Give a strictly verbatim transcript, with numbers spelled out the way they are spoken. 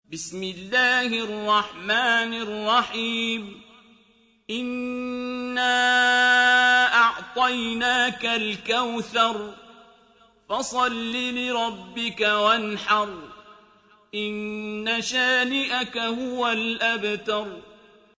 بسم الله الرحمن الرحيم إنا أعطيناك الكوثر فصل لربك وانحر إن شانئك هو الأبتر